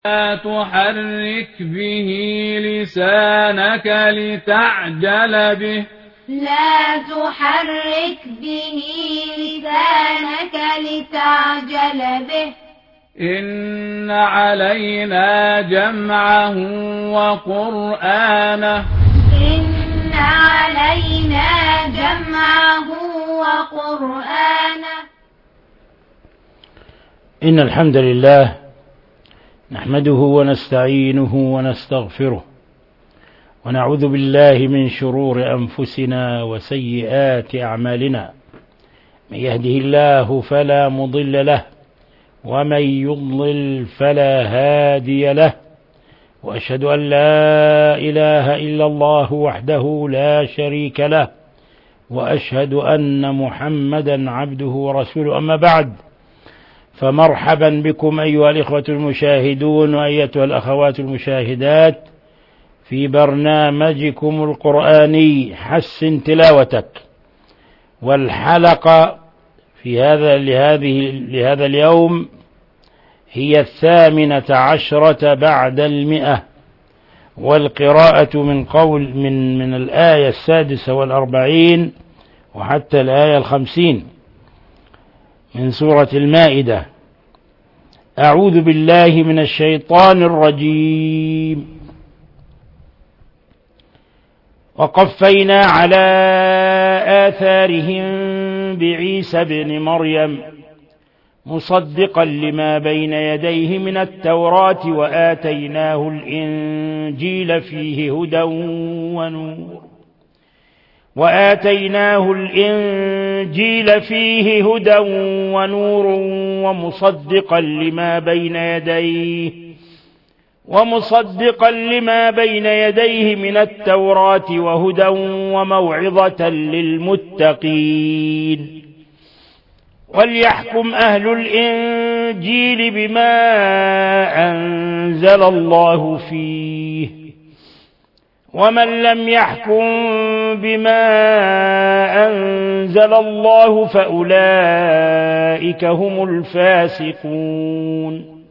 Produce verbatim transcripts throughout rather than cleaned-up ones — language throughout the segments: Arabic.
لا تحرك به لسانك لتعجل به لا تحرك به لسانك لتعجل به إن علينا جمعه وقرآنه إن علينا جمعه وقرآنه إن الحمد لله نحمده ونستعينه ونستغفره ونعوذ بالله من شرور أنفسنا وسيئات أعمالنا. من يهده الله فلا مضل له ومن يضلل فلا هادي له، وأشهد أن لا إله إلا الله وحده لا شريك له، وأشهد أن محمدا عبده ورسوله. أما بعد، فمرحبا بكم أيها الإخوة المشاهدون وأيتها الأخوات المشاهدات في برنامجكم القرآني حسن تلاوتك، والحلقة في هذا لهذه لهذا اليوم هي الثامنة عشرة بعد المئة، والقراءة من قول من من الآية السادسة والأربعين وحتى الآية الخمسين من سورة المائدة. أعوذ بالله من الشيطان الرجيم. وقفينا على آثارهم بعيسى بن مريم مصدقا لما بين يديه من التوراة وآتيناه الإنجيل فيه هدى ونور وآتيناه الإنجيل فيه هدى ونور ومصدقا لما بين يديه ومصدقا لما بين يديه من التوراة وهدى وموعظة للمتقين. وليحكم أهل الإنجيل بما أنزل الله فيه، ومن لم يحكم بما أنزل الله فأولئك هم الفاسقون.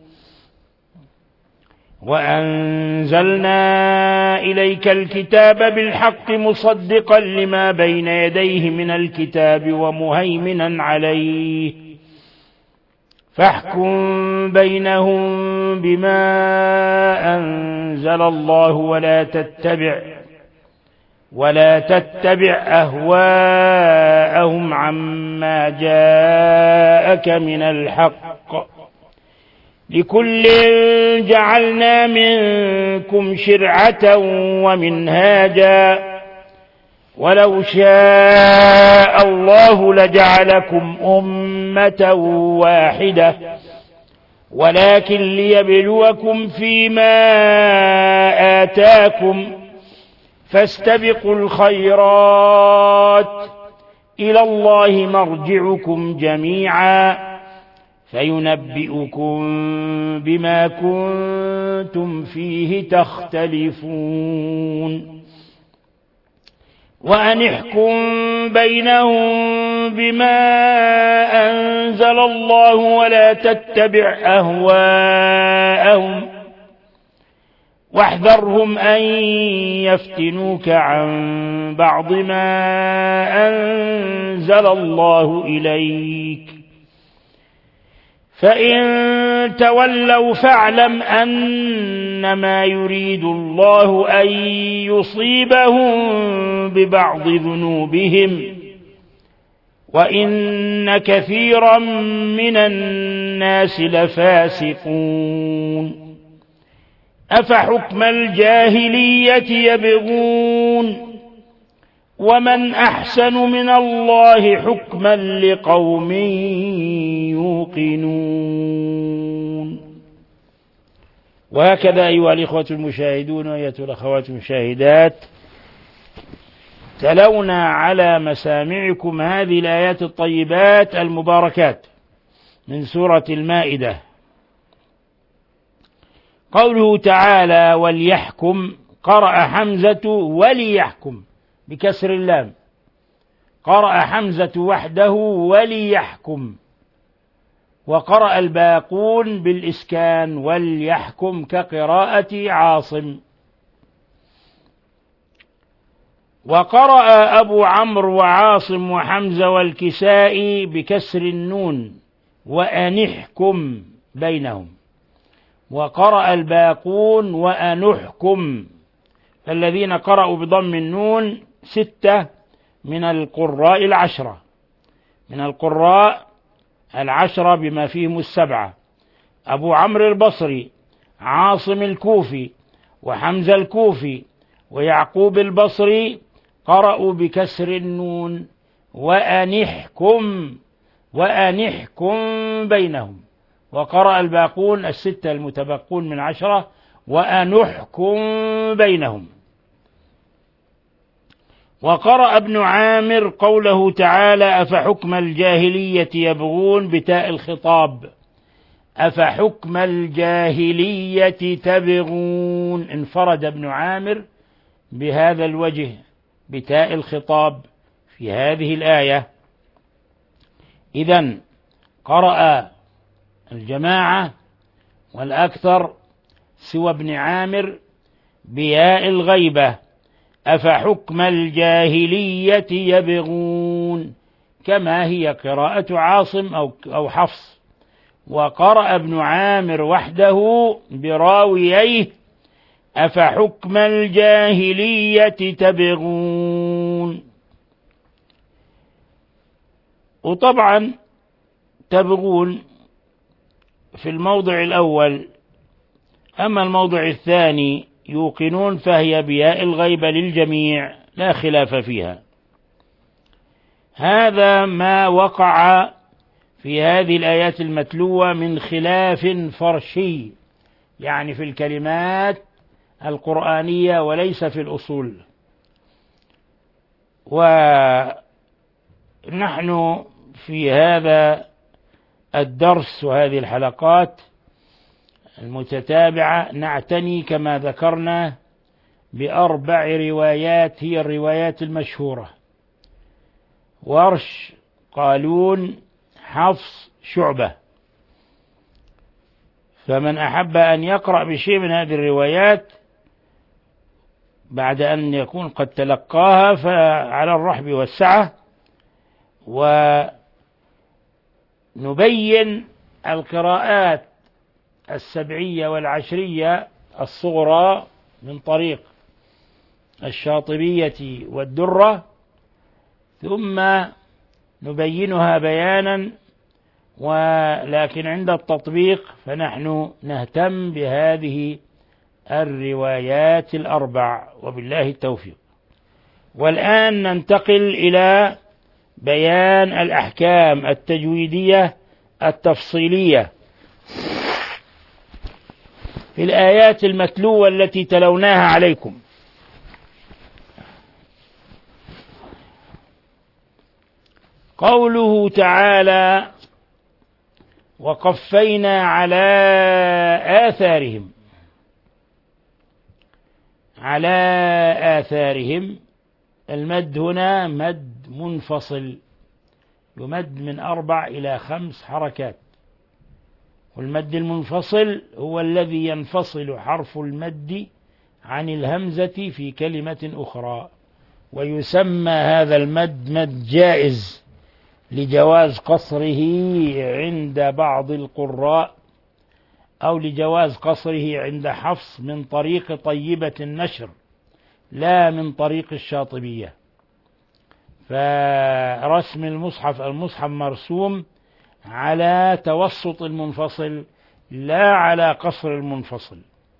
وأنزلنا إليك الكتاب بالحق مصدقا لما بين يديه من الكتاب ومهيمنا عليه، فاحكم بينهم بما أنزل الله ولا تتبع ولا تتبع أهواءهم عما جاءك من الحق، لكل جعلنا منكم شرعة ومنهاجا، ولو شاء الله لجعلكم أمة واحدة ولكن ليبلوكم فيما آتاكم، فاستبقوا الخيرات إلى الله مرجعكم جميعا فينبئكم بما كنتم فيه تختلفون. وأن احكم بينهم بما أنزل الله ولا تتبع أهواءهم، واحذرهم أن يفتنوك عن بعض ما أنزل الله إليك، فإن تولوا فاعلم أنما يريد الله أن يصيبهم ببعض ذنوبهم، وإن كثيرا من الناس لفاسقون. أفحكم الجاهلية يبغون ومن أحسن من الله حكما لقوم يوقنون. وهكذا أيها الإخوة المشاهدون وأيتها الأخوات المشاهدات، تلونا على مسامعكم هذه الآيات الطيبات المباركات من سورة المائدة. قوله تعالى وليحكم، قرأ حمزة وليحكم بكسر اللام، قرأ حمزة وحده وليحكم، وقرأ الباقون بالإسكان وليحكم كقراءة عاصم. وقرأ أبو عمرو وعاصم وحمزة والكسائي بكسر النون وأنحكم بينهم، وقرأ الباقون وأنحكم. الذين قرأوا بضم النون ستة من القراء العشرة، من القراء العشرة بما فيهم السبعة: أبو عمرو البصري، عاصم الكوفي، وحمزة الكوفي، ويعقوب البصري، قرأوا بكسر النون وأنحكم وأنحكم بينهم. وقرأ الباقون الستة المتبقون من عشرة وأنحكم بينهم. وقرأ ابن عامر قوله تعالى: أفحكم الجاهلية يبغون بتاء الخطاب، أفحكم الجاهلية تبغون. انفرد ابن عامر بهذا الوجه بتاء الخطاب في هذه الآية. إذن قرأ الجماعة والأكثر سوى ابن عامر بياء الغيبة: أفحكم الجاهلية يبغون، كما هي قراءة عاصم أو أو حفص. وقرأ ابن عامر وحده براوييه: أفحكم الجاهلية تبغون. وطبعا تبغون في الموضع الأول، أما الموضع الثاني يوقنون فهي بياء الغيبة للجميع لا خلاف فيها. هذا ما وقع في هذه الآيات المتلوة من خلاف فرشي، يعني في الكلمات القرآنية وليس في الأصول. ونحن في هذا الدرس وهذه الحلقات المتتابعة نعتني كما ذكرنا بأربع روايات هي الروايات المشهورة: ورش، قالون، حفص، شعبة. فمن أحب أن يقرأ بشيء من هذه الروايات بعد أن يكون قد تلقاها فعلى الرحب والسعة. ونبين القراءات السبعية والعشرية الصغرى من طريق الشاطبية والدرة، ثم نبينها بيانا، ولكن عند التطبيق فنحن نهتم بهذه الروايات الأربع وبالله التوفيق. والآن ننتقل إلى بيان الأحكام التجويدية التفصيلية في الآيات المتلوة التي تلوناها عليكم. قوله تعالى: وقفينا على آثارهم. على آثارهم، المد هنا مد منفصل، يمد من أربع إلى خمس حركات. والمد المنفصل هو الذي ينفصل حرف المد عن الهمزة في كلمة أخرى، ويسمى هذا المد مد جائز لجواز قصره عند بعض القراء، أو لجواز قصره عند حفص من طريق طيبة النشر لا من طريق الشاطبية. فرسم المصحف المصحف مرسوم على توسط المنفصل لا على قصر المنفصل،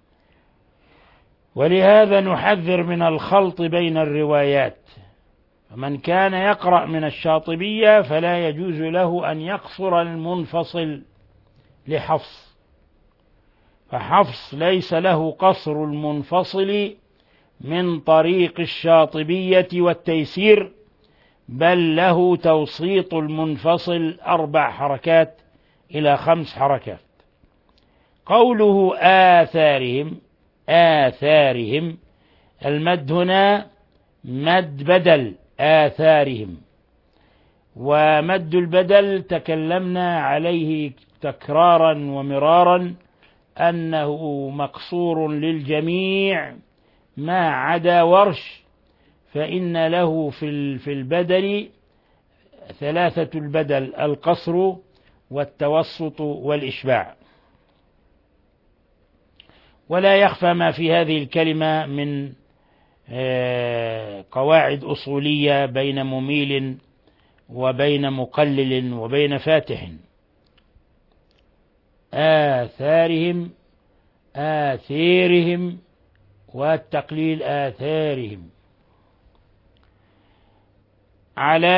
ولهذا نحذر من الخلط بين الروايات. فمن كان يقرأ من الشاطبية فلا يجوز له أن يقصر المنفصل لحفص، فحفص ليس له قصر المنفصل من طريق الشاطبية والتيسير، بل له توسيط المنفصل أربع حركات إلى خمس حركات. قوله آثارهم، آثارهم، المد هنا مد بدل آثارهم، ومد البدل تكلمنا عليه تكرارا ومرارا أنه مقصور للجميع ما عدا ورش، فإن له في البدل ثلاثة البدل: القصر والتوسط والإشباع. ولا يخفى ما في هذه الكلمة من قواعد أصولية بين مميل وبين مقلل وبين فاتح. آثارهم آثيرهم والتقليل آثارهم. على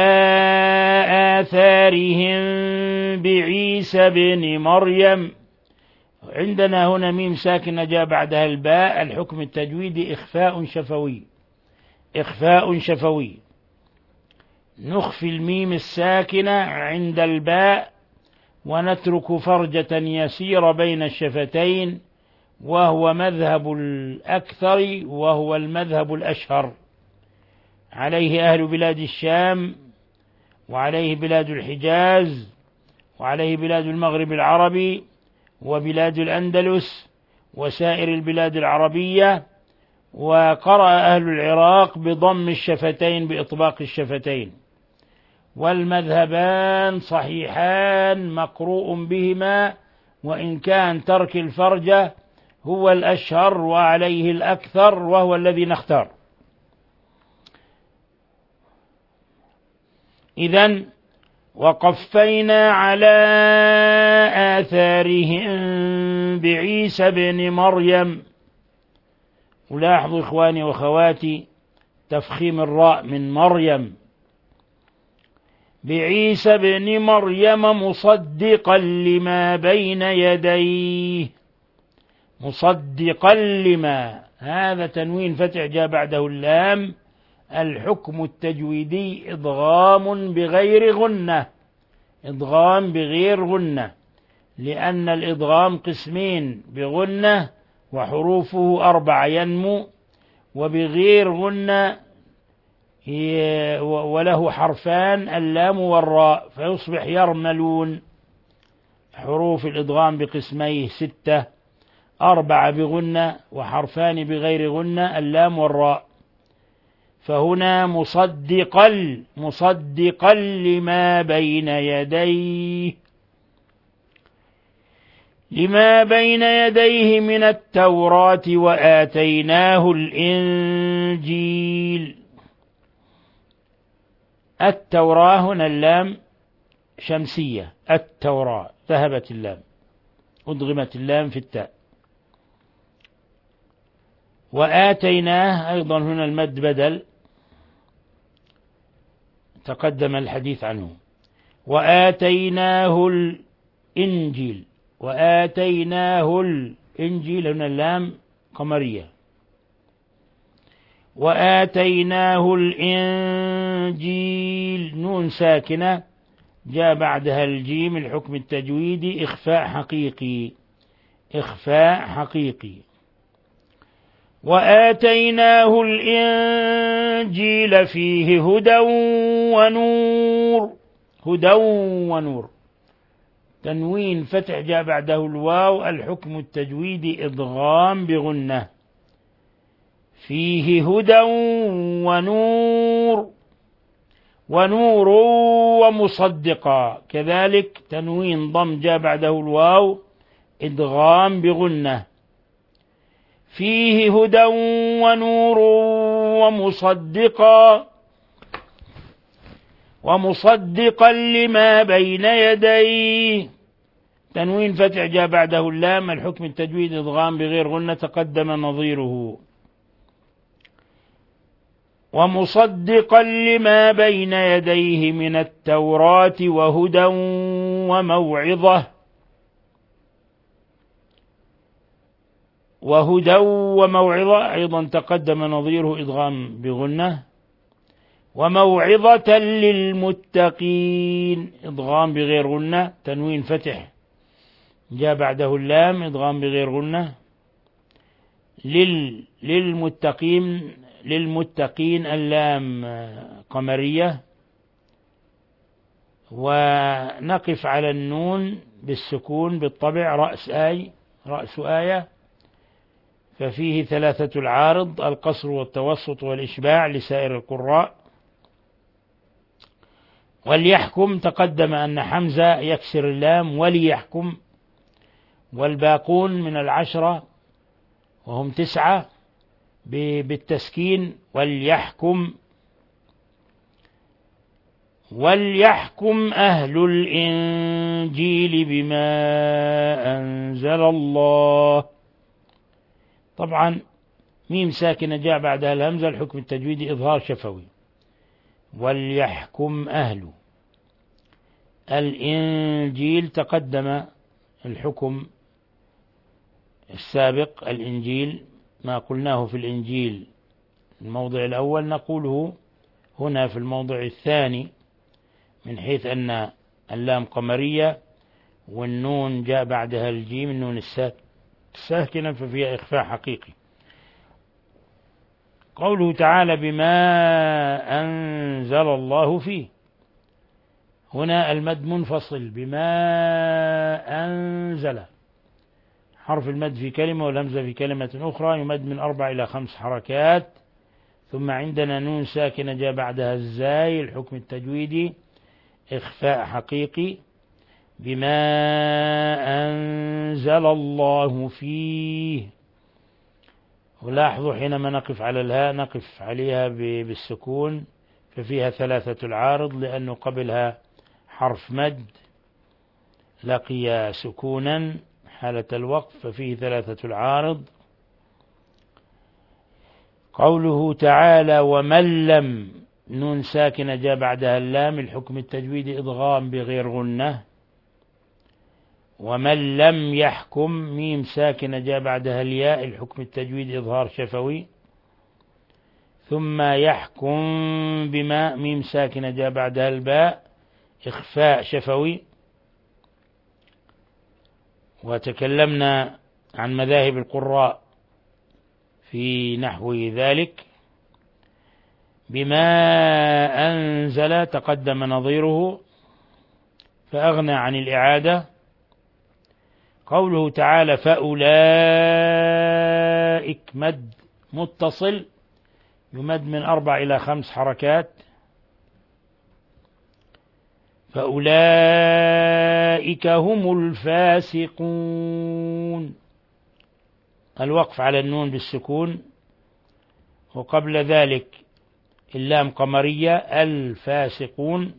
آثارهم بعيسى بن مريم. عندنا هنا ميم ساكنة جاء بعدها الباء، الحكم التجويدي إخفاء شفوي، إخفاء شفوي. نخفي الميم الساكنة عند الباء ونترك فرجة يسير بين الشفتين، وهو مذهب الأكثر وهو المذهب الأشهر، عليه أهل بلاد الشام، وعليه بلاد الحجاز، وعليه بلاد المغرب العربي، وبلاد الأندلس، وسائر البلاد العربية. وقرأ أهل العراق بضم الشفتين بإطباق الشفتين، والمذهبان صحيحان مقروء بهما، وإن كان ترك الفرجة هو الأشهر وعليه الأكثر وهو الذي نختار. إذن وقفينا على آثارهم بعيسى بن مريم. ولاحظوا إخواني وأخواتي تفخيم الراء من مريم. بعيسى بن مريم مصدقا لما بين يديه. مصدقا لما، هذا تنوين فتح جاء بعده اللام. الحكم التجويدي إضغام بغير غنة، إضغام بغير غنة، لأن الإضغام قسمين: بغنة وحروفه أربع ينمو، وبغير غنة وله حرفان اللام والراء فيصبح يرملون. حروف الإضغام بقسميه ستة: أربعة بغنة وحرفان بغير غنة اللام والراء. فهنا مصدقا مصدقا لما بين يديه، لما بين يديه من التوراة وآتيناه الإنجيل. التوراة هنا اللام شمسية، التوراة ذهبت اللام، أدغمت اللام في التاء. وآتيناه أيضا هنا المد بدل، تقدم الحديث عنه. وآتيناه الإنجيل، وآتيناه الإنجيل هنا اللام قمرية. وآتيناه الإنجيل نون ساكنة جاء بعدها الجيم، الحكم التجويدي إخفاء حقيقي، إخفاء حقيقي. وآتيناه الإنجيل فيه هدى ونور، هدى ونور. تنوين فتح جاء بعده الواو، الحكم التجويدي إضغام بغنة. فيه هدى ونور، ونور ومصدقا كذلك تنوين ضم جاء بعده الواو إدغام بغنة. فيه هدى ونور ومصدقا، ومصدقا لما بين يديه. تنوين فتح جاء بعده اللام، الحكم التجويد إدغام بغير غنة تقدم نظيره. ومصدقا لما بين يديه من التوراة وهدى وموعظة، وهدى وموعظة أيضا تقدم نظيره إدغام بغنة. وموعظة للمتقين إدغام بغير غنة، تنوين فتح جاء بعده اللام إدغام بغير غنة. لل للمتقين للمتقين اللام قمرية. ونقف على النون بالسكون بالطبع رأس آي رأس آية، ففيه ثلاثة العارض القصر والتوسط والإشباع لسائر القراء. وليحكم تقدم أن حمزة يكسر اللام وليحكم، والباقون من العشرة وهم تسعة بالتسكين وليحكم. وليحكم أهل الإنجيل بما أنزل الله. طبعا ميم ساكنة جاء بعدها الهمزة، الحكم التجويدي إظهار شفوي. وليحكم أهل الإنجيل تقدم الحكم السابق، الإنجيل ما قلناه في الإنجيل الموضع الأول نقوله هنا في الموضع الثاني، من حيث أن اللام قمرية والنون جاء بعدها الجيم النون الساكنة ففيها إخفاء حقيقي. قوله تعالى بما أنزل الله فيه، هنا المد منفصل بما أنزل، حرف المد في كلمة والهمزة في كلمة أخرى يمد من أربع إلى خمس حركات. ثم عندنا نون ساكنة جاء بعدها الزاي، الحكم التجويدي إخفاء حقيقي بما أنزل الله فيه. ولاحظوا حينما نقف على الهاء نقف عليها بالسكون، ففيها ثلاثة العارض لأنه قبلها حرف مد لقي سكونا حالة الوقف ففيه ثلاثة العارض. قوله تعالى ومن لم، نون ساكنة جاء بعدها اللام، الحكم التجويدي إضغام بغير غنة. ومن لم يحكم، ميم ساكنة جاء بعدها الياء، الحكم التجويدي إظهار شفوي. ثم يحكم بما، ميم ساكنة جاء بعدها الباء، إخفاء شفوي. وتكلمنا عن مذاهب القراء في نحو ذلك. بما أنزل تقدم نظيره فأغنى عن الإعادة. قوله تعالى فأولئك، مد متصل يمد من أربع إلى خمس حركات. فأولئك هم الفاسقون، الوقف على النون بالسكون، وقبل ذلك اللام قمرية الفاسقون،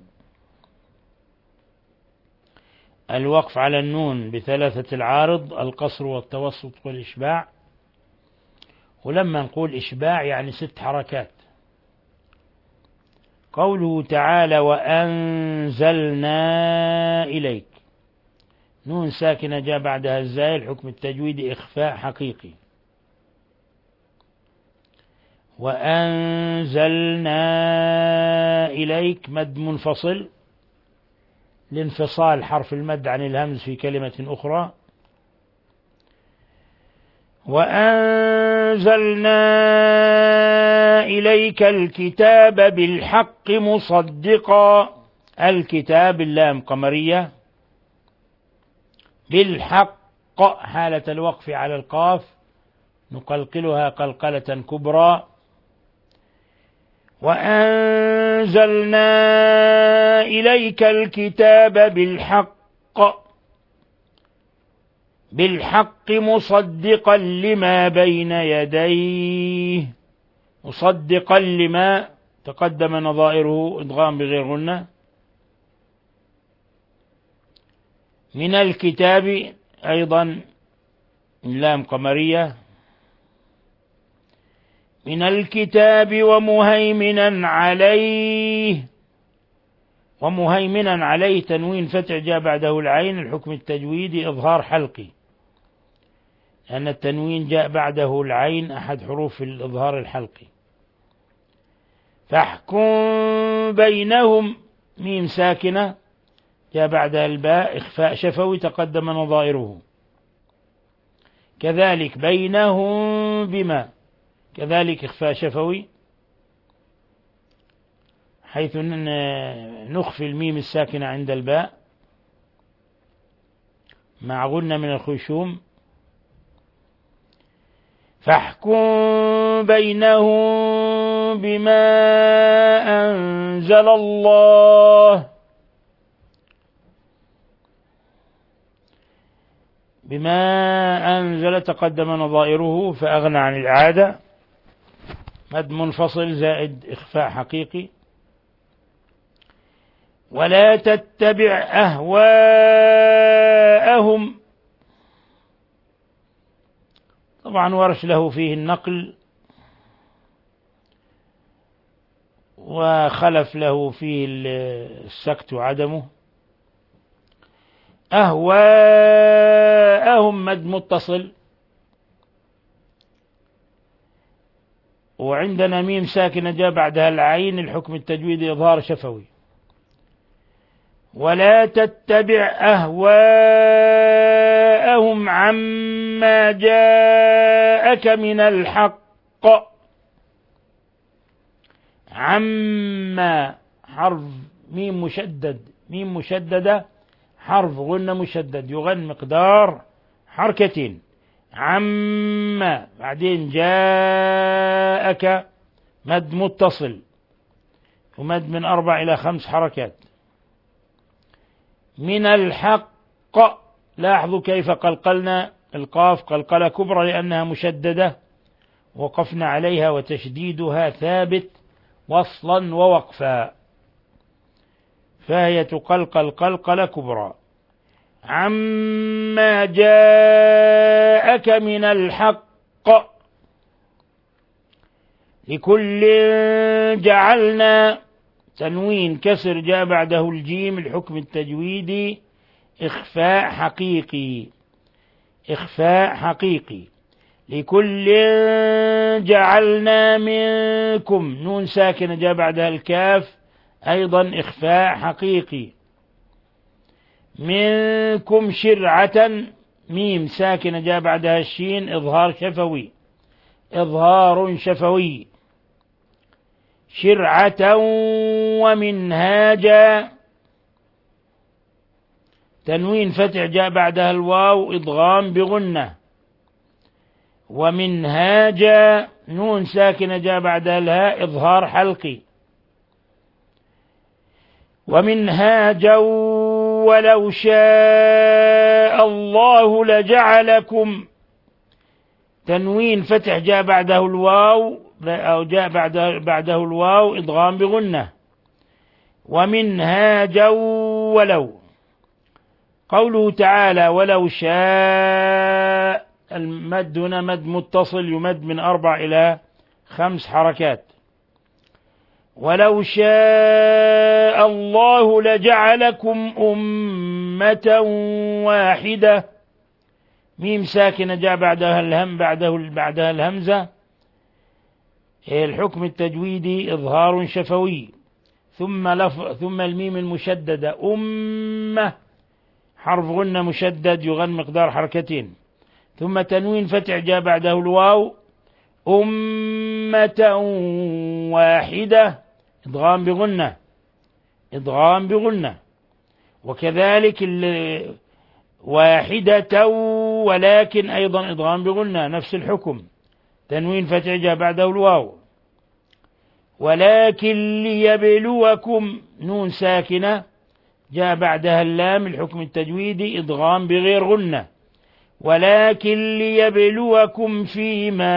الوقف على النون بثلاثة العارض القصر والتوسط والإشباع. ولما نقول إشباع يعني ست حركات. قوله تعالى وأنزلنا إليك، نون ساكنة جاء بعدها الزاي، الحكم التجويدي إخفاء حقيقي. وأنزلنا إليك مد منفصل لانفصال حرف المد عن الهمز في كلمة أخرى. وأنزلنا إليك الكتاب بالحق مصدقا، الكتاب اللام قمرية، بالحق حالة الوقف على القاف نقلقلها قلقلة كبرى. وأنزلنا إليك الكتاب بالحق، بالحق مصدقا لما بين يديه، مصدقا لما تقدم نظائره إدغام بغير غنة. من الكتاب أيضا لام قمرية، من الكتاب ومهيمنا عليه، ومهيمنا عليه تنوين فتح جاء بعده العين، الحكم التجويدي إظهار حلقي، لأن التنوين جاء بعده العين أحد حروف الإظهار الحلقي. فاحكم بينهم، ميم ساكنة جاء بعدها الباء، إخفاء شفوي تقدم نظائره. كذلك بينهم بما، كذلك إخفاء شفوي حيث نخفي الميم الساكنة عند الباء. مع غنة من الخشوم. فاحكم بينهم بما أنزل الله بما أنزل تقدم نظائره فأغنى عن الإعادة. مد منفصل زائد إخفاء حقيقي. ولا تتبع أهواءهم. طبعا ورش له فيه النقل وخلف له فيه السكت وعدمه. أهواءهم مد متصل، وعندنا ميم ساكنة جاء بعدها العين، الحكم التجويدي إظهار شفوي. ولا تتبع أهواءهم عما جاءك من الحق. عما حرف ميم مشدد، ميم مشددة حرف غنة مشدد يغن مقدار حركتين. عما بعدين جاءك مد متصل ومد من أربع إلى خمس حركات. من الحق، لاحظوا كيف قلقلنا القاف قلقلة كبرى لأنها مشددة وقفنا عليها، وتشديدها ثابت وصلا ووقفا، فهي تقلقل قلقلة كبرى. عما جاءك من الحق لكل جعلنا، تنوين كسر جاء بعده الجيم، الحكم التجويدي إخفاء حقيقي. إخفاء حقيقي. لكل جعلنا منكم، نون ساكنة جاء بعدها الكاف أيضا إخفاء حقيقي. منكم شرعة، ميم ساكنة جاء بعدها الشين إظهار شفوي. إظهار شفوي. شرعة ومنهاجا، تنوين فتح جاء بعدها الواو إضغام بغنة. ومنهاجا نون ساكنة جاء بعدها الهاء إظهار حلقي. ومنهاجا ولو شاء الله لجعلكم، تنوين فتح جاء بعده الواو أو جاء بعده, بعده الواو إضغام بغنة. ومنهاجا ولو. قوله تعالى ولو شاء، المد هنا مد متصل يمد من أربع إلى خمس حركات. ولو شاء الله لجعلكم أمة واحدة، ميم ساكنة جاء بعدها الهم بعده بعدها الهمزة، الحكم التجويدي إظهار شفوي. ثم لف ثم الميم المشددة أمة حرف غنة مشدد يغن مقدار حركتين. ثم تنوين فتح جاء بعده الواو أمة واحدة إضغام بغنة. إضغام بغنة. وكذلك واحدة ولكن أيضا إضغام بغنة نفس الحكم. تنوين فتح جاء بعده الواو. ولكن ليبلوكم نون ساكنة جاء بعدها اللام، الحكم التجويدي إضغام بغير غنة. ولكن ليبلوكم فيما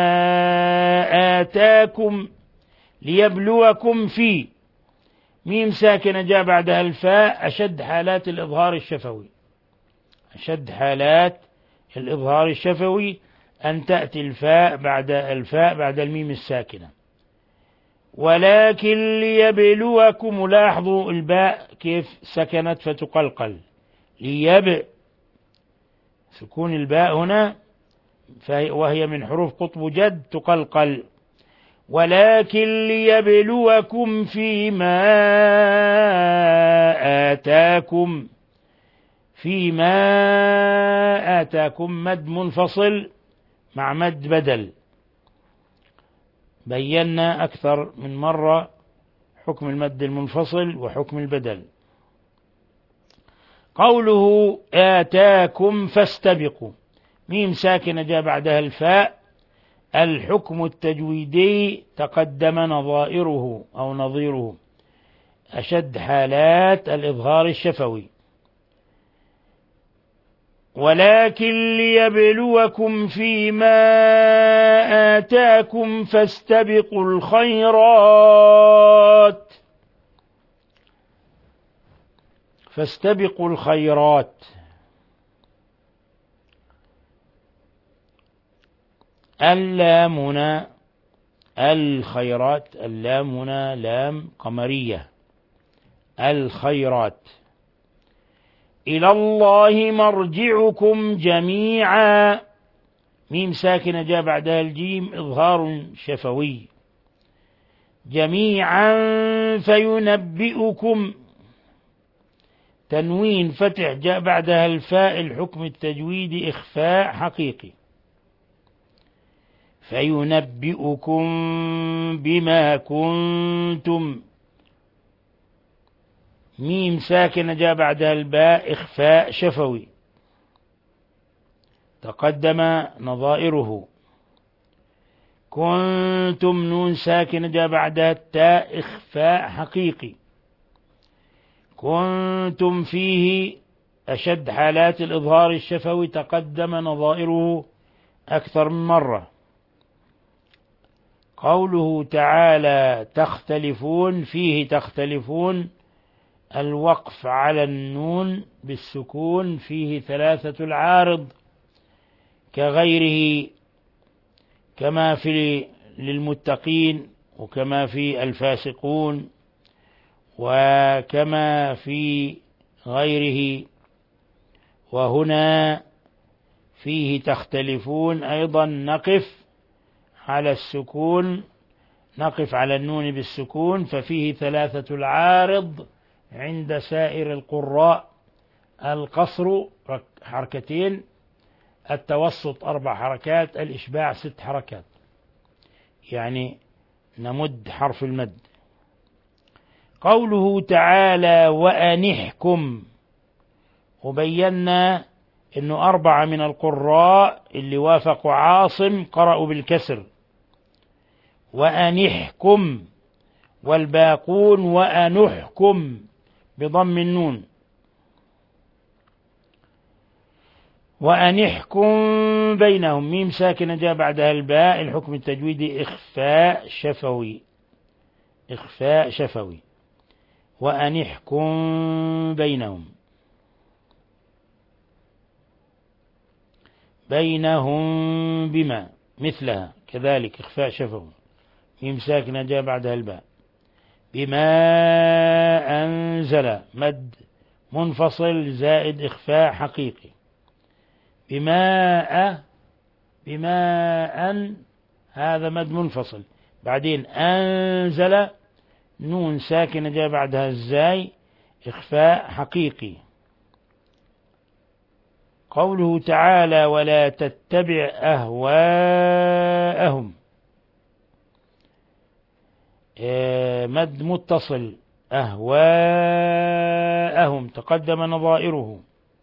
آتاكم. ليبلوكم في، ميم ساكنة جاء بعدها الفاء، أشد حالات الإظهار الشفوي. أشد حالات الإظهار الشفوي أن تأتي الفاء بعد الفاء بعد الميم الساكنة. ولكن ليبلوكم، لاحظوا الباء كيف سكنت فتقلقل. ليب، سكون الباء هنا وهي من حروف قطب جد تقلقل. ولكن ليبلوكم فيما آتاكم. فيما آتاكم مد منفصل مع مد بدل. بينا أكثر من مرة حكم المد المنفصل وحكم البدل. قوله آتاكم فاستبقوا، ميم ساكنة جاء بعدها الفاء، الحكم التجويدي تقدم نظائره أو نظيره، أشد حالات الإظهار الشفوي. ولكن ليبلوكم فيما آتاكم فاستبقوا الخيرات، فاستبقوا الخيرات. اللام هنا الخيرات، اللام هنا لام قمرية، الخيرات. إلى الله مرجعكم جميعا، ميم ساكنة جاء بعدها الجيم، إظهار شفوي. جميعا فينبئكم، تنوين فتح جاء بعدها الفاء، الحكم التجويدي إخفاء حقيقي. فينبئكم بما كنتم، ميم ساكنة جاء بعدها الباء، إخفاء شفوي تقدم نظائره. كنتم، نون ساكنة جاء بعدها التاء، إخفاء حقيقي. كنتم فيه أشد حالات الإظهار الشفوي تقدم نظائره أكثر من مرة. قوله تعالى تختلفون، فيه تختلفون الوقف على النون بالسكون، فيه ثلاثة العارض كغيره، كما في للمتقين، وكما في الفاسقون، وكما في غيره. وهنا فيه تختلفون أيضا نقف على السكون، نقف على النون بالسكون، ففيه ثلاثة العارض عند سائر القراء. القصر حركتين، التوسط أربع حركات، الإشباع ست حركات، يعني نمد حرف المد. قوله تعالى وأنحكم، وبينا أنه أربعة من القراء اللي وافقوا عاصم قرأوا بالكسر وأنحكم، والباقون وأنحكم بضم النون. وأنحكم بينهم، ميم ساكنة جاء بعدها الباء، الحكم التجويدي إخفاء شفوي، إخفاء شفوي. وأنحكم بينهم، بينهم بما مثلها كذلك إخفاء شفوي، ميم ساكنة جاء بعدها الباء. بما أنزل، مد منفصل زائد إخفاء حقيقي. بما بما أن، هذا مد منفصل. بعدين أنزل، نون ساكنة جاء بعدها الزاي، إخفاء حقيقي. قوله تعالى ولا تتبع أهواءهم، مد متصل، أهواءهم تقدم نظائره.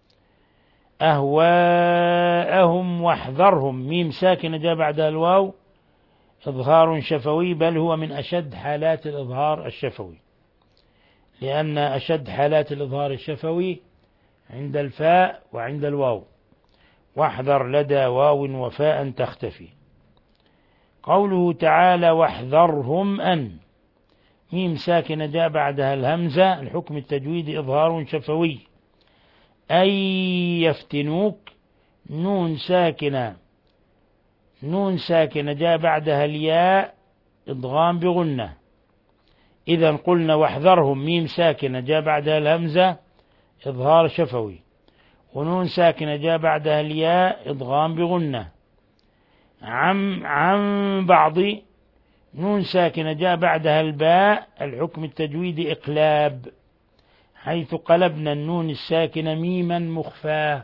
أهواءهم واحذرهم، ميم ساكنة جاء بعدها الواو، إظهار شفوي، بل هو من أشد حالات الإظهار الشفوي، لأن أشد حالات الإظهار الشفوي عند الفاء وعند الواو. واحذر لدى واو وفاء تختفي. قوله تعالى واحذرهم أن، ميم ساكنة جاء بعدها الهمزة، الحكم التجويدي إظهار شفوي. أي يفتنوك، نون ساكنة نون ساكنة جاء بعدها الياء، إضغام بغنة. إذا قلنا واحذرهم، ميم ساكنة جاء بعدها الهمزة، إظهار شفوي، ونون ساكنة جاء بعدها الياء، إضغام بغنة. عم عن بعض، نون ساكنة جاء بعدها الباء، الحكم التجويدي إقلاب، حيث قلبنا النون الساكنة ميما مخفاة.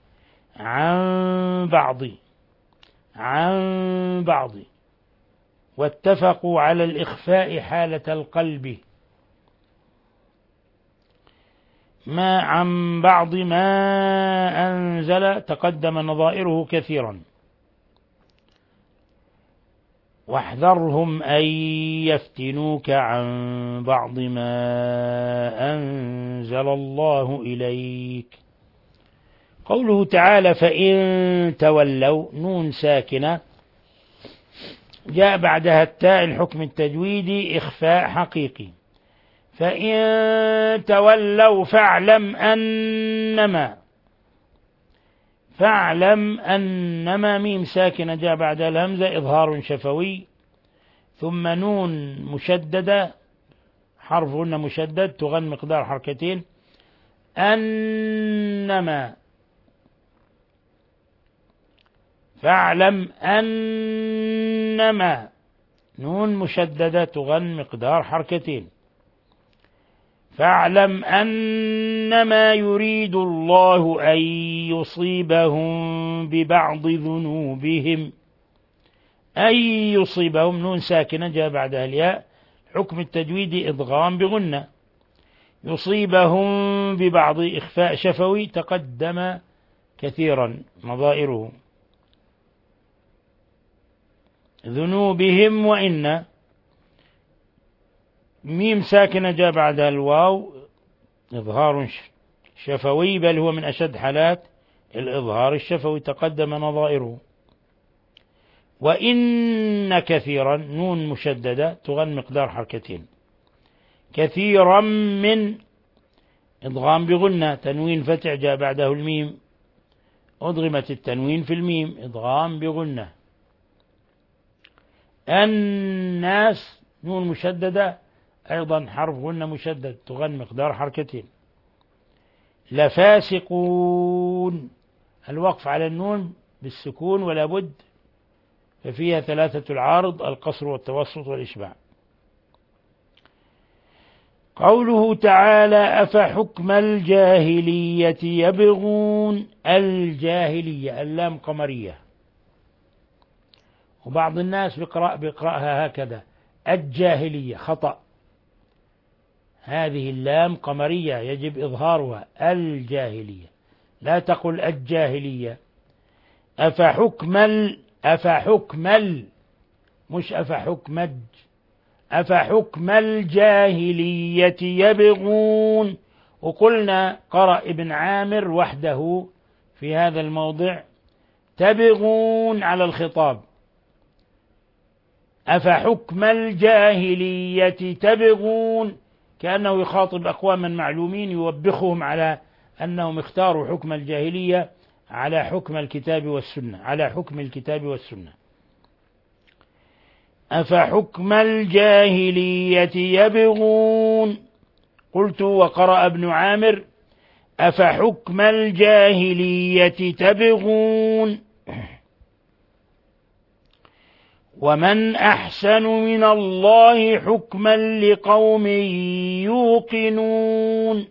عن بعض، عن بعض، واتفقوا على الإخفاء حالة القلب. ما عن بعض ما أنزل تقدم نظائره كثيرا. واحذرهم أن يفتنوك عن بعض ما أنزل الله إليك. قوله تعالى فإن تولوا، نون ساكنة جاء بعدها التاء الحكم التجويدي إخفاء حقيقي. فإن تولوا فاعلم أنما، فاعلم أنما ميم ساكنة جاء بعدها الهمزة إظهار شفوي، ثم نون مشددة حرف هنا مشدد تغن مقدار حركتين، أنما، فاعلم أنما نون مشددة تغن مقدار حركتين، فاعلم أنما يريد الله أن يصيبهم ببعض ذنوبهم. أن يصيبهم نون ساكنة جاء بعدها الياء حكم التجويد إضغام بغنة. يصيبهم ببعض إخفاء شفوي تقدم كثيرا نظائره. ذنوبهم وإن ميم ساكنة جاء بعدها الواو إظهار شفوي، بل هو من أشد حالات الإظهار الشفوي تقدم نظائره. وإن كثيرا نون مشددة تغن مقدار حركتين، كثيرا من إضغام بغنة، تنوين فتح جاء بعده الميم أضغمت التنوين في الميم إضغام بغنة. الناس نون مشددة أيضا حرف غنة مشدد تغن مقدار حركتين. لفاسقون الوقف على النون بالسكون ولا بد، ففيها ثلاثة العارض القصر والتوسط والإشباع. قوله تعالى أفحكم الجاهلية يبغون، الجاهلية اللام قمرية، وبعض الناس بيقرأ بيقرأها هكذا الجاهلية، خطأ، هذه اللام قمرية يجب إظهارها، الجاهلية، لا تقل الجاهلية. أفحكم ال أفحكم ال مش أفحكم الج أفحكم الجاهلية يبغون. وقلنا قرأ ابن عامر وحده في هذا الموضع تبغون على الخطاب، أفحكم الجاهلية تبغون، كأنه يخاطب أقواما معلومين يوبخهم على أنهم اختاروا حكم الجاهلية على حكم الكتاب والسنة، على حكم الكتاب والسنة. أفحكم الجاهلية يبغون. قلت وقرأ ابن عامر أفحكم الجاهلية تبغون. ومن أحسن من الله حكما لقوم يوقنون.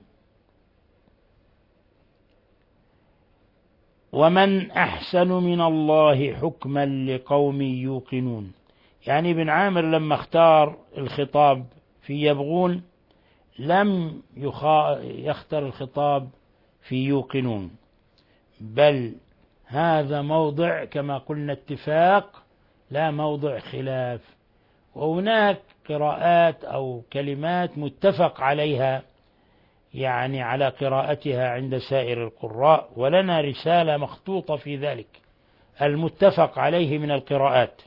ومن أحسن من الله حكما لقوم يوقنون، يعني ابن عامر لما اختار الخطاب في يبغون لم يختار الخطاب في يوقنون، بل هذا موضع كما قلنا اتفاق لا موضع خلاف. وهناك قراءات أو كلمات متفق عليها، يعني على قراءتها عند سائر القراء، ولنا رسالة مخطوطة في ذلك المتفق عليه من القراءات.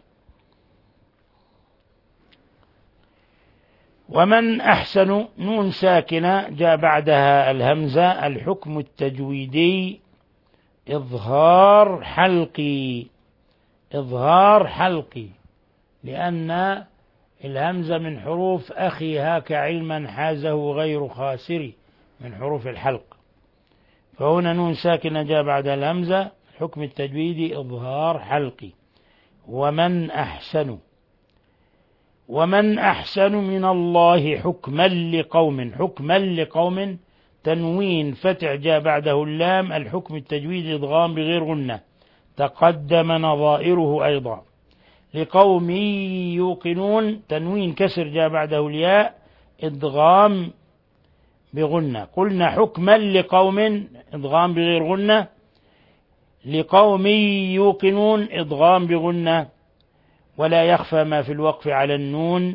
ومن أحسن نون ساكنة جاء بعدها الهمزة الحكم التجويدي إظهار حلقي، إظهار حلقي، لأن الهمزة من حروف أخي هاك علما حازه غير خاسر، من حروف الحلق، فهنا نون ساكنة جاء بعد الهمزة الحكم التجويدي إظهار حلقي. ومن أحسن، ومن أحسن من الله حكما لقوم، حكما لقوم تنوين فتح جاء بعده اللام الحكم التجويدي إضغام بغير غنة تقدم نظائره أيضا. لقوم يوقنون تنوين كسر جاء بعده الياء إضغام بغنة. قلنا حكما لقوم إدغام بغير غنة، لقوم يوقنون إدغام بغنة. ولا يخفى ما في الوقف على النون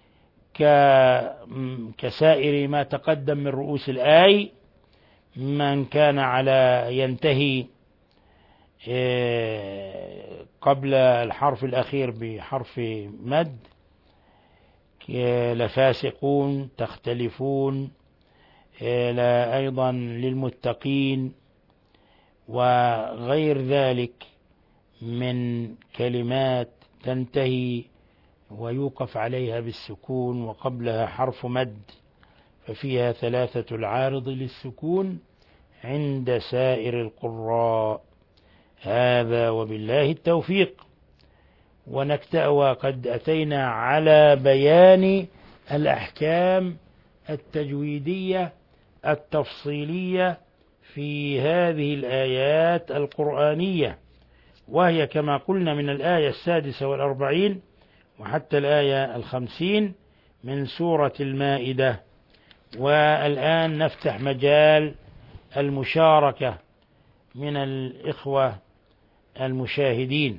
كسائر ما تقدم من رؤوس الآي، من كان على ينتهي قبل الحرف الأخير بحرف مد، لفاسقون، تختلفون، أيضا للمتقين، وغير ذلك من كلمات تنتهي ويوقف عليها بالسكون وقبلها حرف مد، ففيها ثلاثة العارض للسكون عند سائر القراء. هذا وبالله التوفيق. ونكتأ وقد أتينا على بيان الأحكام التجويدية التفصيلية في هذه الآيات القرآنية، وهي كما قلنا من الآية السادسة والأربعين وحتى الآية الخمسين من سورة المائدة. والآن نفتح مجال المشاركة من الإخوة المشاهدين.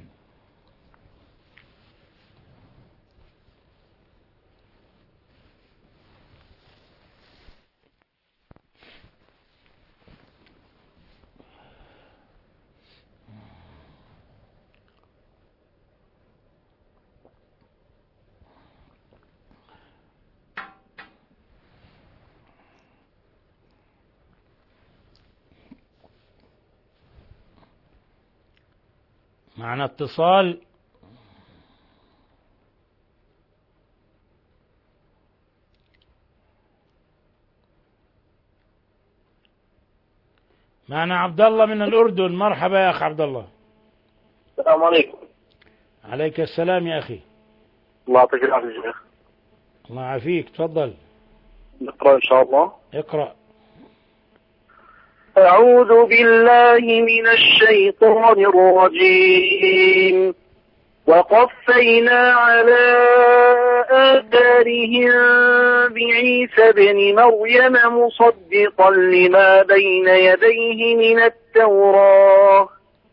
معنا اتصال. معنا عبد الله من الأردن. مرحبا يا أخ عبد الله. السلام عليكم. عليك السلام يا أخي. الله يعطيك العافية يا شيخ. الله يعافيك. تفضل. نقرأ إن شاء الله. اقرأ. أعوذ بالله من الشيطان الرجيم. وقفينا على آثارهم بعيسى ابن مريم مصدقا لما بين يديه من التوراة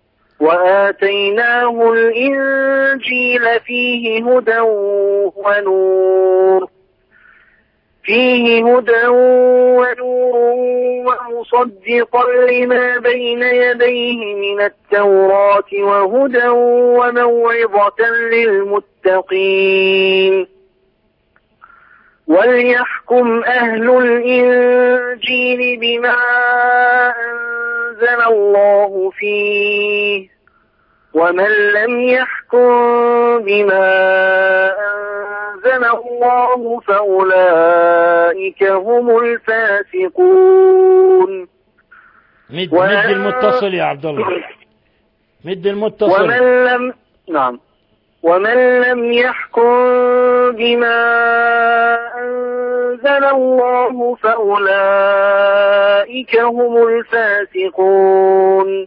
وآتيناه الإنجيل فيه هدى ونور فيه هدى ونور ومصدقا لما بين يديه من التوراة وهدى وموعظة للمتقين. وليحكم أهل الإنجيل بما أنزل الله فيه ومن لم يحكم بما أنزل الله فأولئك هم الفاسقون. مد, مد المتصل يا عبد الله. مد المتصل. ومن لم نعم ومن لم يحكم بما أنزل الله فأولئك هم الفاسقون.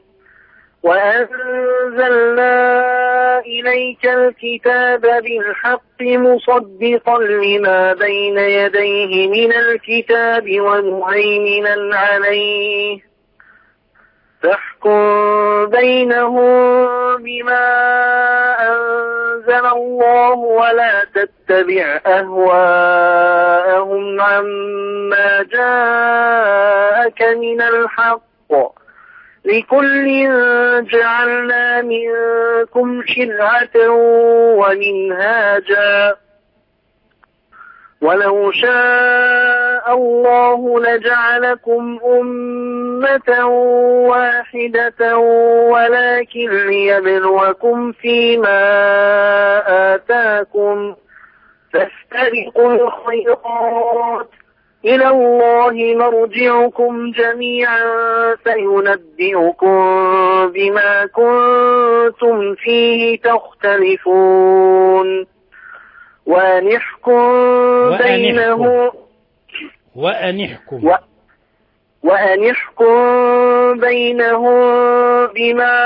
وأنزلنا إليك الكتاب بالحق مصدقا لما بين يديه من الكتاب ومهيمنا عليه فاحكم بينهم بما أنزل الله ولا تتبع أهواءهم عما جاءك من الحق لكل جعلنا منكم شرعة ومنهاجا ولو شاء الله لجعلكم أمة واحدة ولكن ليبلوكم فيما آتاكم فاستبقوا الخيرات إلى الله مرجعكم جميعا فينبئكم بما كنتم فيه تختلفون. وأنحكم بينهم وأنحكم و... وأنحكم بينهم بما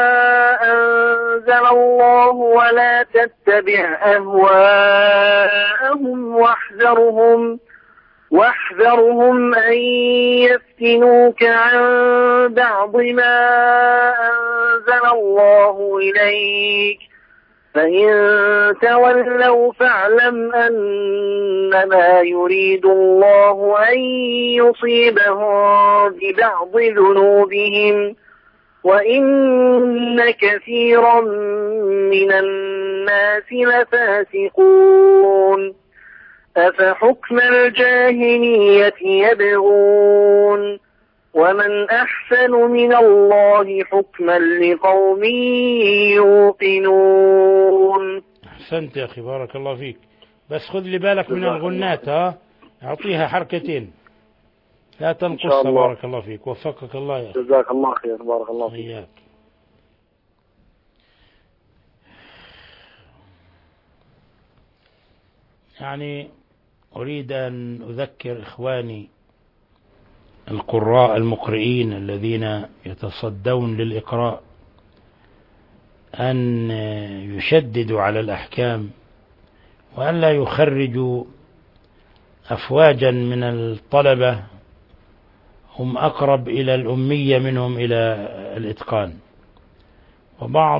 أنزل الله ولا تتبع أهواءهم واحذرهم واحذرهم أن يفتنوك عن بعض ما أنزل الله إليك فإن تولوا فاعلم أنما يريد الله أن يصيبهم ببعض ذنوبهم وإن كثيرا من الناس لفاسقون أفحكم الجاهلية يبغون ومن أحسن من الله حكما لقوم يوقنون. أحسنت يا أخي بارك الله فيك، بس خذ لي بالك من الغنات، ها أعطيها حركتين لا تنقص. بارك الله فيك، وفقك الله يا أخي. جزاك الله خير، بارك الله فيك. إياك. يعني أريد أن أذكر إخواني القراء المقرئين الذين يتصدون للإقراء أن يشددوا على الأحكام وأن لا يخرجوا أفواجا من الطلبة هم أقرب إلى الأمية منهم إلى الإتقان. وبعض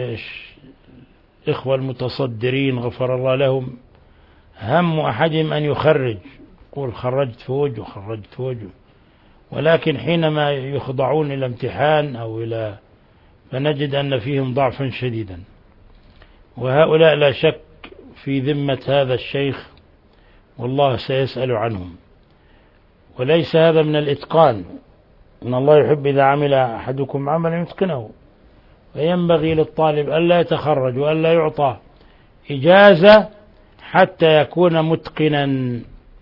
إخوة المتصدرين غفر الله لهم هم أحدهم أن يخرج، يقول خرجت فوج وخرجت فوج، ولكن حينما يخضعون إلى امتحان أو إلى فنجد أن فيهم ضعفا شديدا. وهؤلاء لا شك في ذمة هذا الشيخ والله سيسأل عنهم، وليس هذا من الإتقان. إن الله يحب إذا عمل أحدكم عملا يتقنه، وينبغي للطالب ألا يتخرج وألا يعطى إجازة حتى يكون متقنا،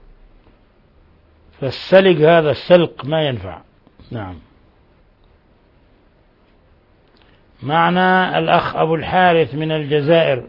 فالسلق هذا السلق ما ينفع. نعم. معنا الأخ أبو الحارث من الجزائر،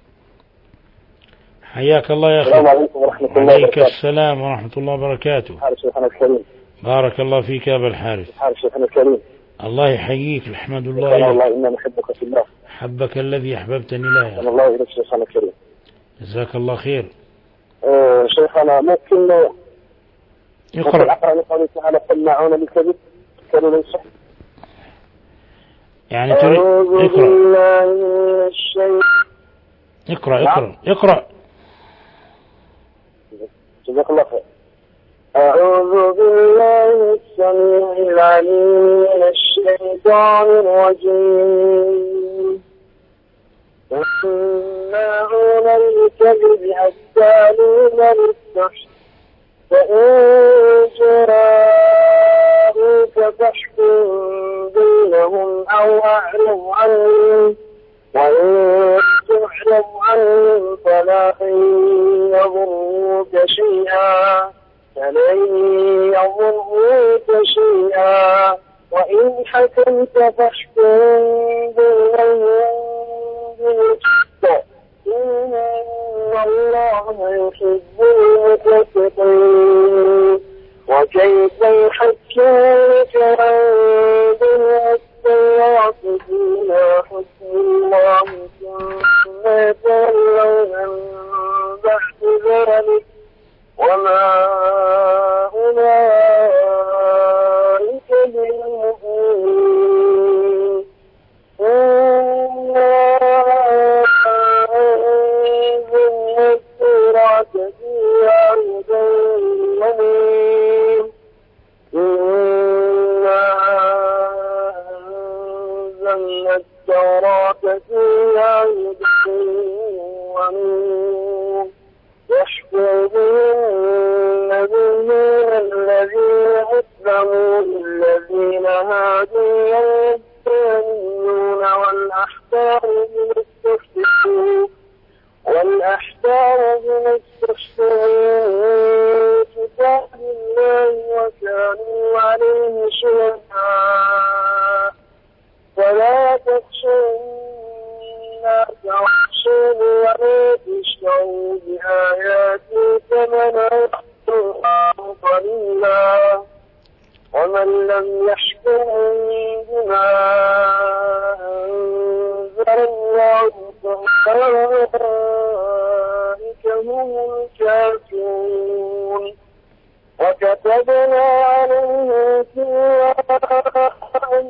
حياك الله يا أخي. السلام عليكم ورحمة الله وبركاته. وبركاته. السلام ورحمة الله وبركاته. حارس شيخنا الكريم. بارك الله فيك يا أبا الحارث. حارس شيخنا الكريم. الله يحييك، الحمد لله. والله إنا نحبك في الله. حبك الذي أحببتني له يا أخي. الله إليك شيخنا الكريم. جزاك الله خير. آه شيخنا ممكن اقرأ. أقرأ لقوله تعالى سماعون للكذب كانوا ليس. يعني تريد اقرأ. اقرأ اقرأ اقرأ. جزاك الله خير. أعوذ بالله السميع العليم من الشيطان الرجيم. سماعون للكذب أكالون للسحت فإن جاءوك فاحكم بينهم أو أعرض عنهم وإن تعرض عنهم فلا يضروك شيئا فلن يضروك شيئا وإن حكمت فاحكم بينهم بالقسط إن الله يحب المقسطين. وكيف يحكمك عندهم التوراة فيها حكم الله ثم يتولون من بعد ذلك وما أولئك بالمؤمنين. إنا أنزلنا التوراة فيها هدى ونور. إنا أنزلنا التوراة فيها هدى ونور يحكم به النبيون الذين أسلموا للذين هادوا والربانيون والأحبار بما استحسنوا والأحبار بما استحسنوا كتاب الله وكانوا عليه شهداء فلا تخشوا الناس واخشوني ولا تشتروا بآياتي ثمنا قليلا ومن لم يحكم بما أنزل الله فأولئك هم الكافرون. وكتبنا عليهم فيها أن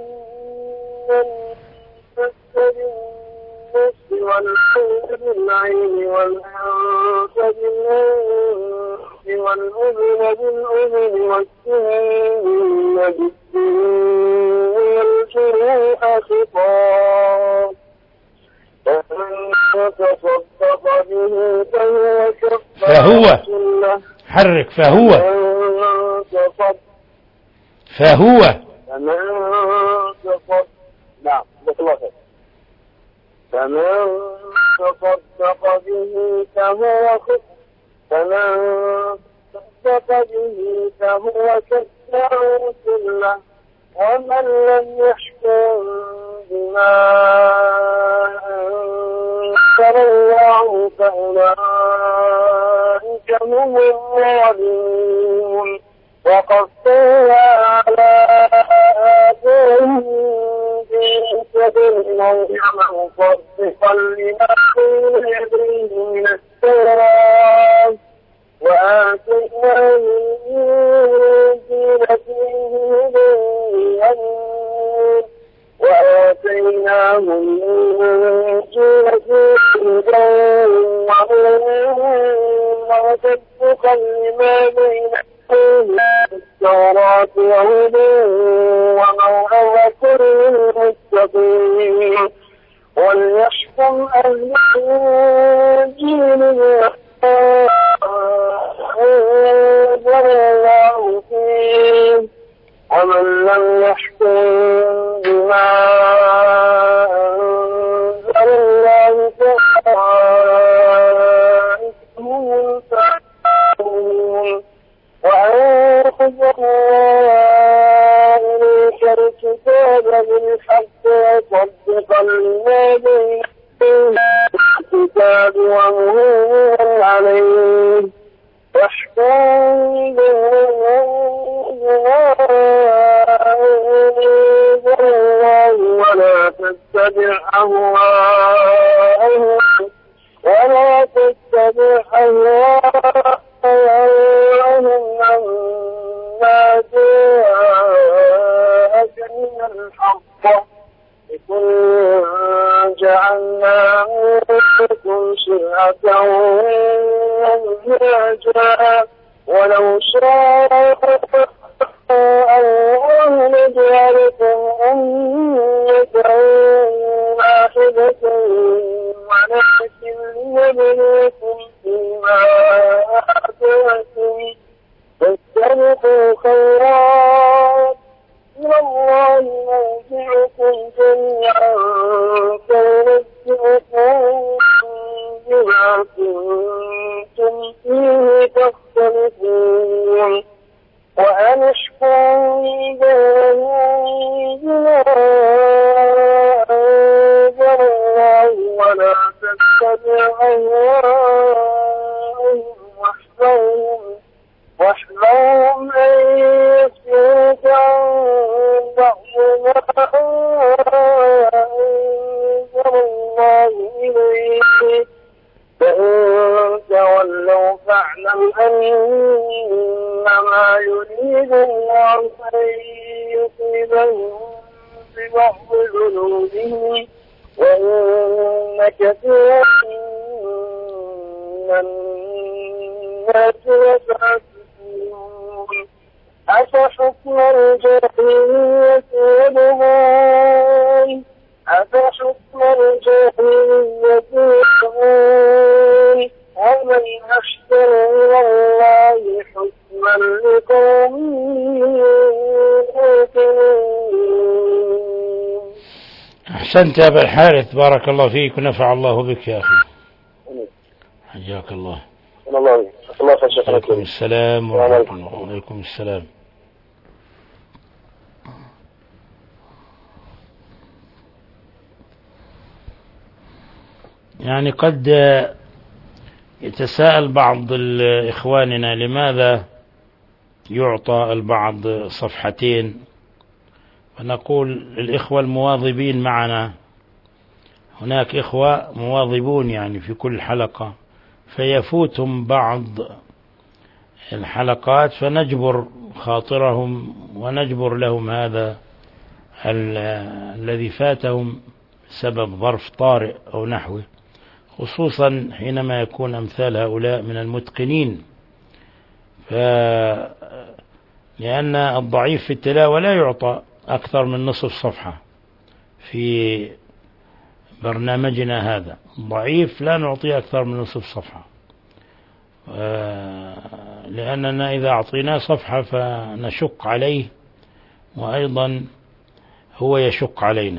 النفس بالنفس والعين بالعين والأنف بالأنف والأذن بالأذن والسن بالسن والجروح قصاص فمن تصدق به فهو فهو كفارة له حرك فهو فمن تصدق فهو فمن تصدق نعم جزاك الله خير فمن تصدق به فهو خير فمن تصدق به فهو كفارة له ومن لم يحكم بما أنزل الله فأولئك هم الظالمون وقفنا على آثارهم بعيسى بن مريم مصدقا لما بين يديه من التوراة وآتيناه الإنجيل فيه هدى ونور وآتيناه الإنجيل فيه هدى ونور مصدقا لما بين التوراة وهدى وموعظة للمتقين وليحكم أهل الإنجيل أنزل الله فيه ومن لم يحكم بما أنزل الله فأولئك هم الفاسقون وأنزل الله إليك الكتاب بالحق مصدقا لما بين الكتاب ومهيمنا عليه واحكم بما أنزل الله ولا تتبع أهواءهم ولا تتبع أهواءهم عما جاءك من الحق لكل جعلنا منكم شرعة ومنهاجا ولو شاء الله لجعلكم أمة واحدة ولكن ليبلوكم فيما آتاكم فاستبقوا خيرات إلى الله مرجعكم جميعا فينبئكم بما كنتم فيه تختلفون وأن اشكروا بما أنزل الله ولا تتبع أهواءهم واحذرهم واحذرهم أن يفتنوك عن بعض ما أنزل الله إليك فإن تولوا فاعلم أنما يريد الله أن يصيبهم ببعض ذنوبهم وإن كثيرا من الناس لفاسقون أفحكم الجاهلية يبغون أفحكم الجاهلية يبغون ومن أحسن من الله حكما لقوم يوقنون. أحسنت يا أبا الحارث، بارك الله فيك ونفع الله بك يا أخي. حياك الله. الله عليكم السلام ورحمة الله. وعليكم السلام. يعني قد يتساءل بعض إخواننا لماذا يعطى البعض صفحتين، فنقول للإخوة المواظبين معنا، هناك إخوة مواظبون يعني في كل حلقة فيفوتهم بعض الحلقات فنجبر خاطرهم ونجبر لهم هذا الذي فاتهم بسبب ظرف طارئ أو نحوه، خصوصا حينما يكون أمثال هؤلاء من المتقنين. ف... لأن الضعيف في التلاوة لا يعطى أكثر من نصف صفحة في برنامجنا هذا، ضعيف لا نعطيه أكثر من نصف صفحة، لأننا إذا أعطيناه صفحة فنشق عليه وأيضا هو يشق علينا.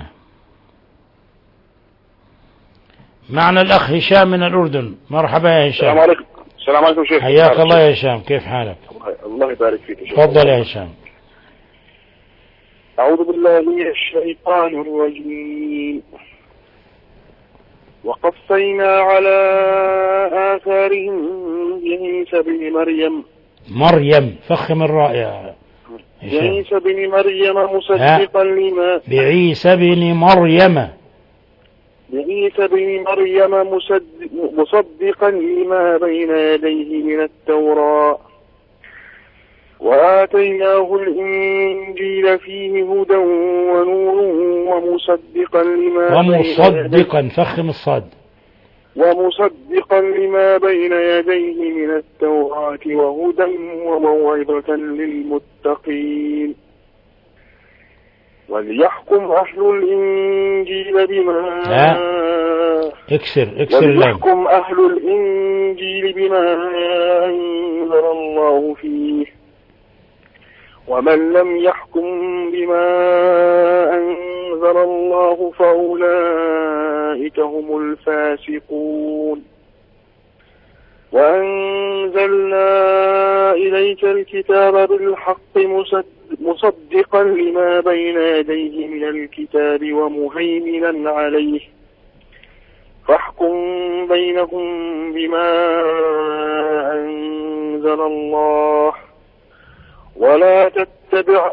معنا الأخ هشام من الأردن. مرحبا يا هشام. السلام عليكم. السلام عليكم شيخ. حياك الله يا هشام، كيف حالك؟ الله يبارك فيك. تفضل يا هشام. أعوذ بالله من الشيطان الرجيم. وقفينا على آثارهم بعيسى بن مريم. مريم فخم الراء يا هشام. بعيسى بن مريم مصدقا لما بعيسى بن مريم بعيسى بن مريم مصدقا لما بين يديه من التوراة، وآتيناه الإنجيل فيه هدى ونور ومصدقا لما ومصدقا فخم الصاد ومصدقا لما بين يديه من التوراة وهدى وموعظة للمتقين. وليحكم أهل الإنجيل بما اكسر اكسر وليحكم أهل الإنجيل بما أنزل الله فيه، ومن لم يحكم بما أنزل الله فأولئك هم الفاسقون. وأنزلنا إليك الكتاب بالحق مصدقا لما بين يديه من الكتاب ومهيمنا عليه، فاحكم بينهم بما أنزل الله، ولا تتبع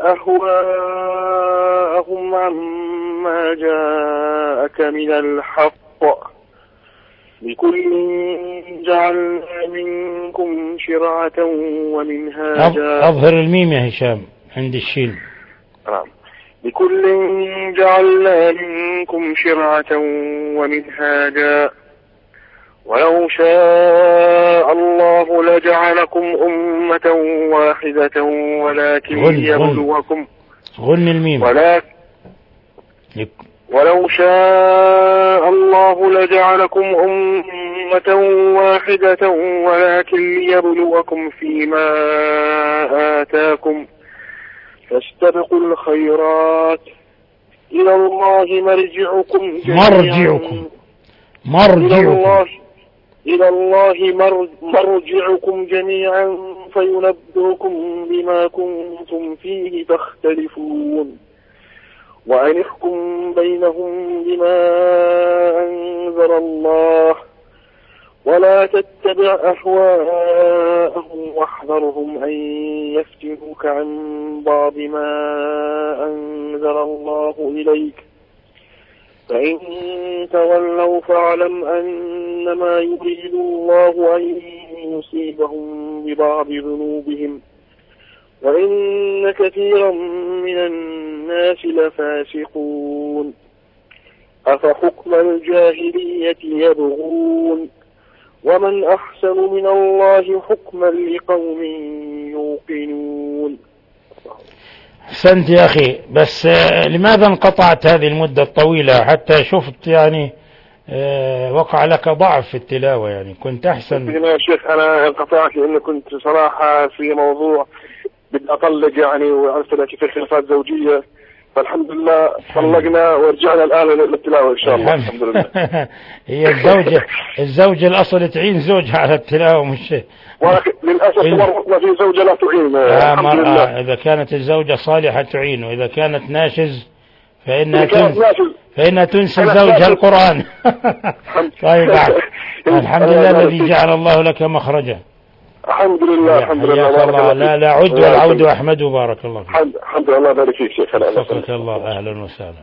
أهواءهم عما جاءك من الحق، لكل جعلنا منكم شرعة ومنهاجا. أظهر الميم يا هشام عند الشين. نعم. لكل جعلنا منكم شرعة ومنهاجا، ولو شاء الله لجعلكم أمة واحدة ولكن ليبلوكم. غن الميم. ولكن ولو شاء الله لجعلكم أمة واحدة ولكن ليبلوكم فيما آتاكم، فاستبقوا الخيرات إلى الله مرجعكم مرجعكم مرجعكم إلى الله مرجعكم جميعا فينبئكم بما كنتم فيه تختلفون، وأن احكم بينهم بما أنزل الله، ولا تتبع أهواءهم واحذرهم أن يفتنوك عن بعض ما أنزل الله إليك، فإن تولوا فاعلم أنما يريد الله أن يصيبهم ببعض ذنوبهم، وإن كثيرا من الناس لفاسقون. أفحكم الجاهلية يبغون ومن أحسن من الله حكما لقوم يوقنون. أحسنت يا أخي، بس لماذا انقطعت هذه المدة الطويلة؟ حتى شفت يعني وقع لك ضعف في التلاوة، يعني كنت أحسن. يا شيخ أنا انقطعت لأنه كنت صراحة في موضوع بدي أطلق يعني، وعرفت لك في خلافات زوجية، فالحمد لله طلقنا ورجعنا الآن للتلاوة إن شاء الله. الحمد لله. هي الزوجة الزوجة الأصل تعين زوجها على التلاوة، مش ولكن للأسف مرتنا في زوجة لا تعين. آه الحمد لله. إذا كانت الزوجة صالحة تعين، وإذا كانت ناشز فإنها تنسى فإنها تنسى زوجها القرآن. طيب الحمد لله الذي جعل الله لك مخرجا. الحمد لله الحمد لله. الله. لا لا عد والعود أحمد، بارك الله فيك. الحمد لله بارك فيك شيخ. شكرك الله. أهلا وسهلا.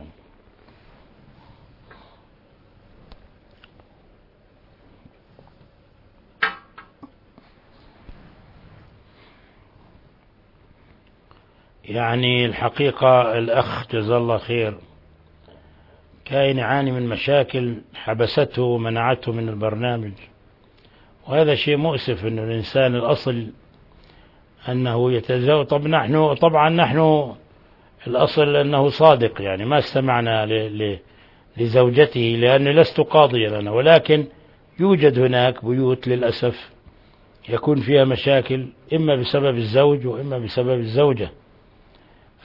يعني الحقيقة الأخ جزاه الله خير كان يعاني من مشاكل حبسته ومنعته من البرنامج، وهذا شيء مؤسف أن الإنسان الأصل أنه يتزوج. طب نحن طبعا نحن الأصل أنه صادق، يعني ما استمعنا لزوجته لأني لست قاضيا أنا، ولكن يوجد هناك بيوت للأسف يكون فيها مشاكل إما بسبب الزوج وإما بسبب الزوجة. ف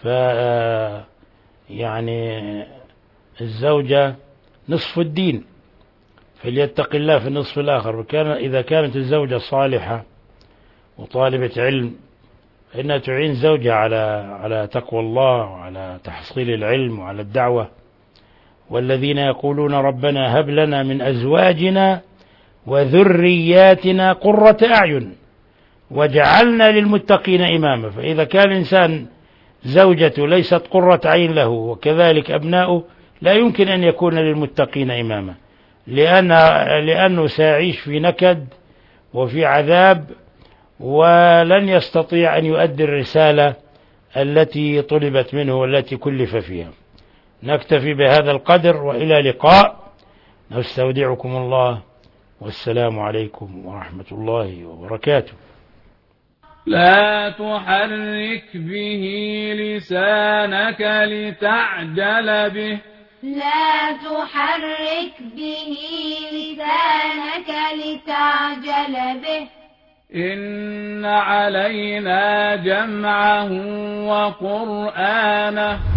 يعني الزوجة نصف الدين، فليتق الله في النصف الآخر. وكان إذا كانت الزوجة صالحة وطالبة علم فإنها تعين زوجها على على تقوى الله وعلى تحصيل العلم وعلى الدعوة. والذين يقولون ربنا هب لنا من أزواجنا وذرياتنا قرة أعين وجعلنا للمتقين إماما. فإذا كان الإنسان زوجته ليست قرة عين له وكذلك أبناؤه لا يمكن أن يكون للمتقين إماما، لأن لأنه سيعيش في نكد وفي عذاب ولن يستطيع أن يؤدي الرسالة التي طلبت منه والتي كلف فيها. نكتفي بهذا القدر وإلى لقاء، نستودعكم الله والسلام عليكم ورحمة الله وبركاته. لا تحرك به لسانك لتعجل به لا تحرك به لسانك لتعجل به إن علينا جمعه وقرآنه